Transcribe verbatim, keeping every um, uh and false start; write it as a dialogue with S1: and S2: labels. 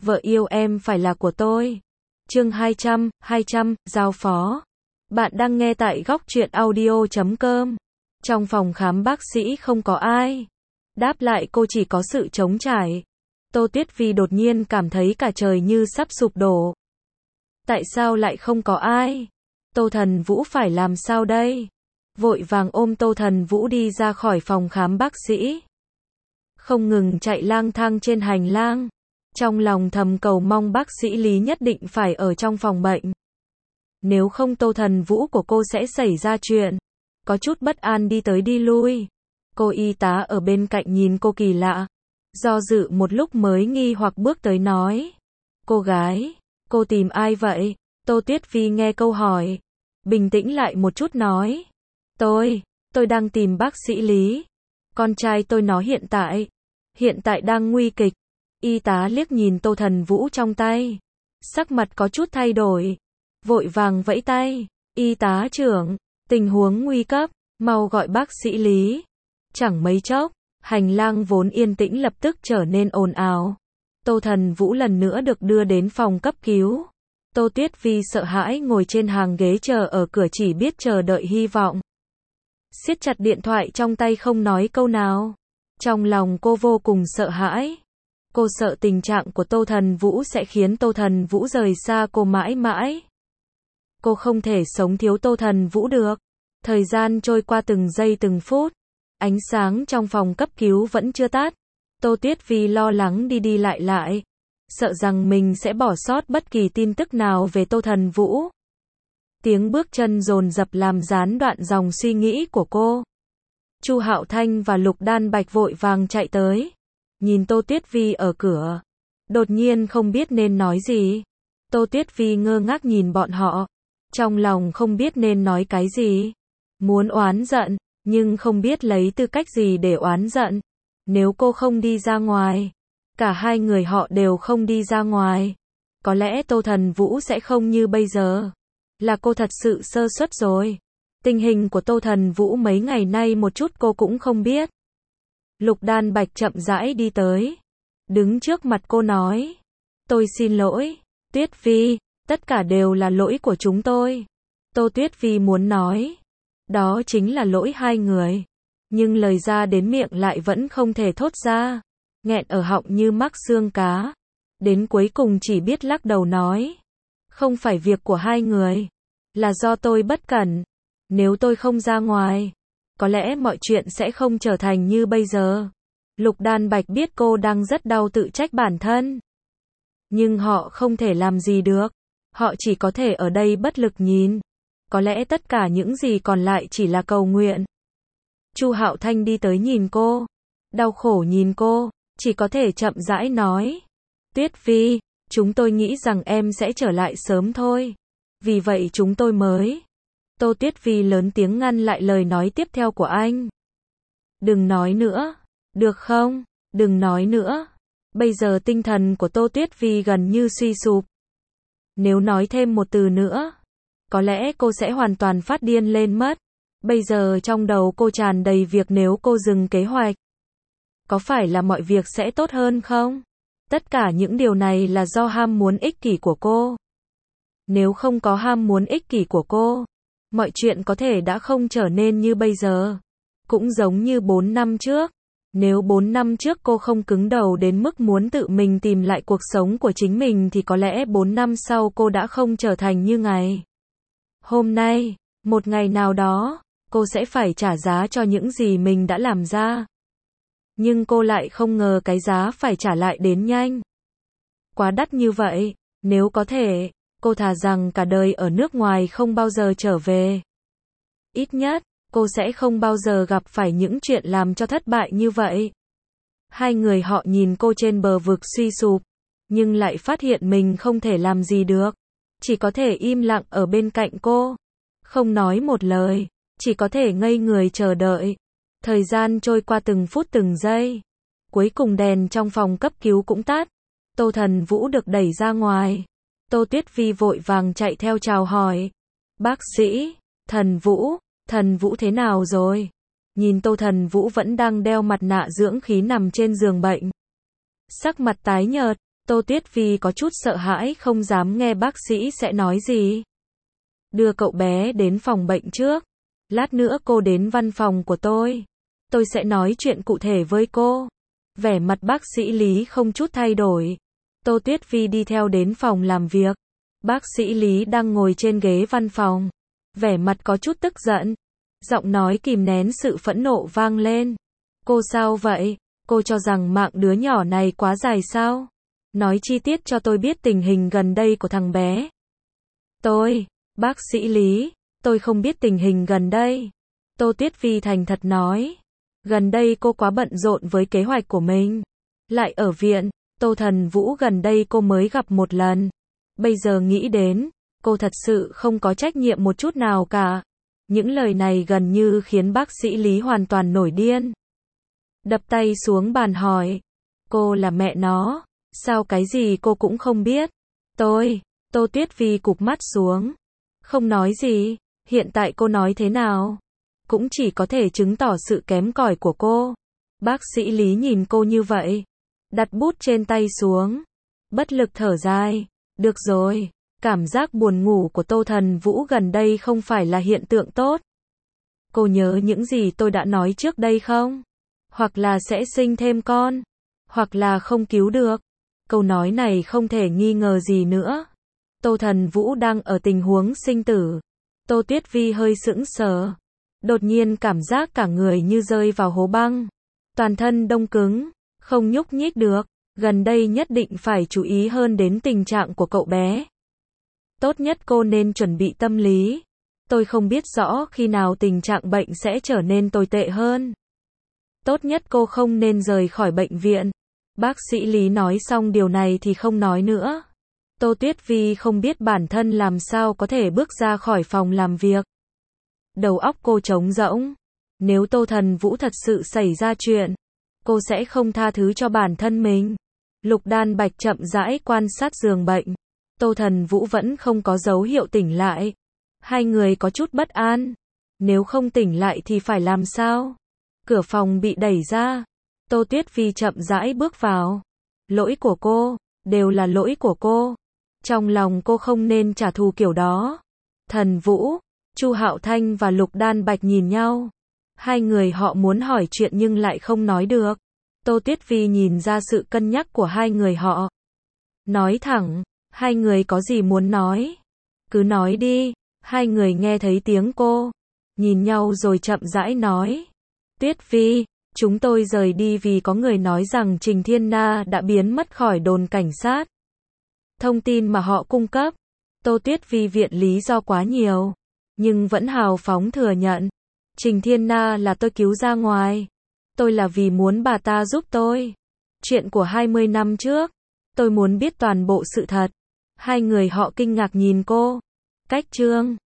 S1: Vợ yêu em phải là của tôi. Chương hai trăm, hai trăm, giao phó. Bạn đang nghe tại góc truyện audio chấm com. Trong phòng khám bác sĩ không có ai. Đáp lại cô chỉ có sự trống trải. Tô Tuyết Vi đột nhiên cảm thấy cả trời như sắp sụp đổ. Tại sao lại không có ai? Tô Thần Vũ phải làm sao đây? Vội vàng ôm Tô Thần Vũ đi ra khỏi phòng khám bác sĩ. Không ngừng chạy lang thang trên hành lang. Trong lòng thầm cầu mong bác sĩ Lý nhất định phải ở trong phòng bệnh. Nếu không Tô Thần Vũ của cô sẽ xảy ra chuyện. Có chút bất an đi tới đi lui. Cô y tá ở bên cạnh nhìn cô kỳ lạ. Do dự một lúc mới nghi hoặc bước tới nói. Cô gái, cô tìm ai vậy? Tô Tuyết Vi nghe câu hỏi. Bình tĩnh lại một chút nói. Tôi, tôi đang tìm bác sĩ Lý. Con trai tôi nó hiện tại, hiện tại đang nguy kịch. Y tá liếc nhìn Tô Thần Vũ trong tay. Sắc mặt có chút thay đổi. Vội vàng vẫy tay. Y tá trưởng, tình huống nguy cấp, mau gọi bác sĩ Lý. Chẳng mấy chốc, hành lang vốn yên tĩnh lập tức trở nên ồn ào. Tô Thần Vũ lần nữa được đưa đến phòng cấp cứu. Tô Tuyết Vi sợ hãi ngồi trên hàng ghế chờ ở cửa chỉ biết chờ đợi hy vọng. Siết chặt điện thoại trong tay không nói câu nào. Trong lòng cô vô cùng sợ hãi. Cô sợ tình trạng của Tô Thần Vũ sẽ khiến Tô Thần Vũ rời xa cô mãi mãi. Cô không thể sống thiếu Tô Thần Vũ được. Thời gian trôi qua từng giây từng phút. Ánh sáng trong phòng cấp cứu vẫn chưa tắt. Tô Tuyết Vi lo lắng đi đi lại lại. Sợ rằng mình sẽ bỏ sót bất kỳ tin tức nào về Tô Thần Vũ. Tiếng bước chân dồn dập làm gián đoạn dòng suy nghĩ của cô. Chu Hạo Thanh và Lục Đan Bạch vội vàng chạy tới. Nhìn Tô Tuyết Vi ở cửa. Đột nhiên không biết nên nói gì. Tô Tuyết Vi ngơ ngác nhìn bọn họ. Trong lòng không biết nên nói cái gì. Muốn oán giận, nhưng không biết lấy tư cách gì để oán giận. Nếu cô không đi ra ngoài, cả hai người họ đều không đi ra ngoài. Có lẽ Tô Thần Vũ sẽ không như bây giờ. Là cô thật sự sơ suất rồi. Tình hình của Tô Thần Vũ mấy ngày nay một chút cô cũng không biết. Lục Đan Bạch chậm rãi đi tới. Đứng trước mặt cô nói. Tôi xin lỗi, Tuyết Vi, tất cả đều là lỗi của chúng tôi. Tô Tuyết Vi muốn nói. Đó chính là lỗi hai người. Nhưng lời ra đến miệng lại vẫn không thể thốt ra. Nghẹn ở họng như mắc xương cá. Đến cuối cùng chỉ biết lắc đầu nói. Không phải việc của hai người. Là do tôi bất cẩn. Nếu tôi không ra ngoài, có lẽ mọi chuyện sẽ không trở thành như bây giờ. Lục Đan Bạch biết cô đang rất đau tự trách bản thân. Nhưng họ không thể làm gì được. Họ chỉ có thể ở đây bất lực nhìn. Có lẽ tất cả những gì còn lại chỉ là cầu nguyện. Chu Hạo Thanh đi tới nhìn cô. Đau khổ nhìn cô. Chỉ có thể chậm rãi nói. Tuyết Vi, chúng tôi nghĩ rằng em sẽ trở lại sớm thôi. Vì vậy chúng tôi mới. Tô Tuyết Vi lớn tiếng ngăn lại lời nói tiếp theo của anh. Đừng nói nữa. Được không? Đừng nói nữa. Bây giờ tinh thần của Tô Tuyết Vi gần như suy sụp. Nếu nói thêm một từ nữa, có lẽ cô sẽ hoàn toàn phát điên lên mất. Bây giờ trong đầu cô tràn đầy việc nếu cô dừng kế hoạch. Có phải là mọi việc sẽ tốt hơn không? Tất cả những điều này là do ham muốn ích kỷ của cô. Nếu không có ham muốn ích kỷ của cô, mọi chuyện có thể đã không trở nên như bây giờ. Cũng giống như bốn năm trước. Nếu bốn năm trước cô không cứng đầu đến mức muốn tự mình tìm lại cuộc sống của chính mình thì có lẽ bốn năm sau cô đã không trở thành như ngày hôm nay. Một ngày nào đó, cô sẽ phải trả giá cho những gì mình đã làm ra. Nhưng cô lại không ngờ cái giá phải trả lại đến nhanh. Quá đắt như vậy. Nếu có thể, cô thà rằng cả đời ở nước ngoài không bao giờ trở về. Ít nhất, cô sẽ không bao giờ gặp phải những chuyện làm cho thất bại như vậy. Hai người họ nhìn cô trên bờ vực suy sụp, nhưng lại phát hiện mình không thể làm gì được. Chỉ có thể im lặng ở bên cạnh cô. Không nói một lời, chỉ có thể ngây người chờ đợi. Thời gian trôi qua từng phút từng giây. Cuối cùng đèn trong phòng cấp cứu cũng tắt. Tô Thần Vũ được đẩy ra ngoài. Tô Tuyết Vi vội vàng chạy theo chào hỏi. Bác sĩ, Thần Vũ, Thần Vũ thế nào rồi? Nhìn Tô Thần Vũ vẫn đang đeo mặt nạ dưỡng khí nằm trên giường bệnh. Sắc mặt tái nhợt, Tô Tuyết Vi có chút sợ hãi không dám nghe bác sĩ sẽ nói gì. Đưa cậu bé đến phòng bệnh trước. Lát nữa cô đến văn phòng của tôi. Tôi sẽ nói chuyện cụ thể với cô. Vẻ mặt bác sĩ Lý không chút thay đổi. Tô Tuyết Vi đi theo đến phòng làm việc. Bác sĩ Lý đang ngồi trên ghế văn phòng. Vẻ mặt có chút tức giận. Giọng nói kìm nén sự phẫn nộ vang lên. Cô sao vậy? Cô cho rằng mạng đứa nhỏ này quá dài sao? Nói chi tiết cho tôi biết tình hình gần đây của thằng bé. Tôi, bác sĩ Lý, tôi không biết tình hình gần đây. Tô Tuyết Vi thành thật nói. Gần đây cô quá bận rộn với kế hoạch của mình. Lại ở viện, Tô Thần Vũ gần đây cô mới gặp một lần. Bây giờ nghĩ đến, cô thật sự không có trách nhiệm một chút nào cả. Những lời này gần như khiến bác sĩ Lý hoàn toàn nổi điên. Đập tay xuống bàn hỏi. Cô là mẹ nó, sao cái gì cô cũng không biết? Tôi, Tô Tuyết Vi cụp mắt xuống. Không nói gì, hiện tại cô nói thế nào? Cũng chỉ có thể chứng tỏ sự kém cỏi của cô. Bác sĩ Lý nhìn cô như vậy. Đặt bút trên tay xuống. Bất lực thở dài. Được rồi, cảm giác buồn ngủ của Tô Thần Vũ gần đây không phải là hiện tượng tốt. Cô nhớ những gì tôi đã nói trước đây không? Hoặc là sẽ sinh thêm con, hoặc là không cứu được. Câu nói này không thể nghi ngờ gì nữa. Tô Thần Vũ đang ở tình huống sinh tử. Tô Tuyết Vi hơi sững sờ. Đột nhiên cảm giác cả người như rơi vào hố băng. Toàn thân đông cứng, không nhúc nhích được. Gần đây nhất định phải chú ý hơn đến tình trạng của cậu bé. Tốt nhất cô nên chuẩn bị tâm lý. Tôi không biết rõ khi nào tình trạng bệnh sẽ trở nên tồi tệ hơn. Tốt nhất cô không nên rời khỏi bệnh viện. Bác sĩ Lý nói xong điều này thì không nói nữa. Tô Tuyết Vi không biết bản thân làm sao có thể bước ra khỏi phòng làm việc. Đầu óc cô trống rỗng. Nếu Tô Thần Vũ thật sự xảy ra chuyện, cô sẽ không tha thứ cho bản thân mình. Lục Đan Bạch chậm rãi quan sát giường bệnh. Tô Thần Vũ vẫn không có dấu hiệu tỉnh lại. Hai người có chút bất an. Nếu không tỉnh lại thì phải làm sao? Cửa phòng bị đẩy ra. Tô Tuyết Vi chậm rãi bước vào. Lỗi của cô, đều là lỗi của cô. Trong lòng cô không nên trả thù kiểu đó. Thần Vũ, Chu Hạo Thanh và Lục Đan Bạch nhìn nhau. Hai người họ muốn hỏi chuyện nhưng lại không nói được. Tô Tuyết Vi nhìn ra sự cân nhắc của hai người họ. Nói thẳng, hai người có gì muốn nói? Cứ nói đi. Hai người nghe thấy tiếng cô. Nhìn nhau rồi chậm rãi nói. Tuyết Vi, chúng tôi rời đi vì có người nói rằng Trình Thiên Na đã biến mất khỏi đồn cảnh sát. Thông tin mà họ cung cấp, Tô Tuyết Vi viện lý do quá nhiều, nhưng vẫn hào phóng thừa nhận. Trình Thiên Na là tôi cứu ra ngoài. Tôi là vì muốn bà ta giúp tôi. Chuyện của hai mươi năm trước, tôi muốn biết toàn bộ sự thật. Hai người họ kinh ngạc nhìn cô. Cách chương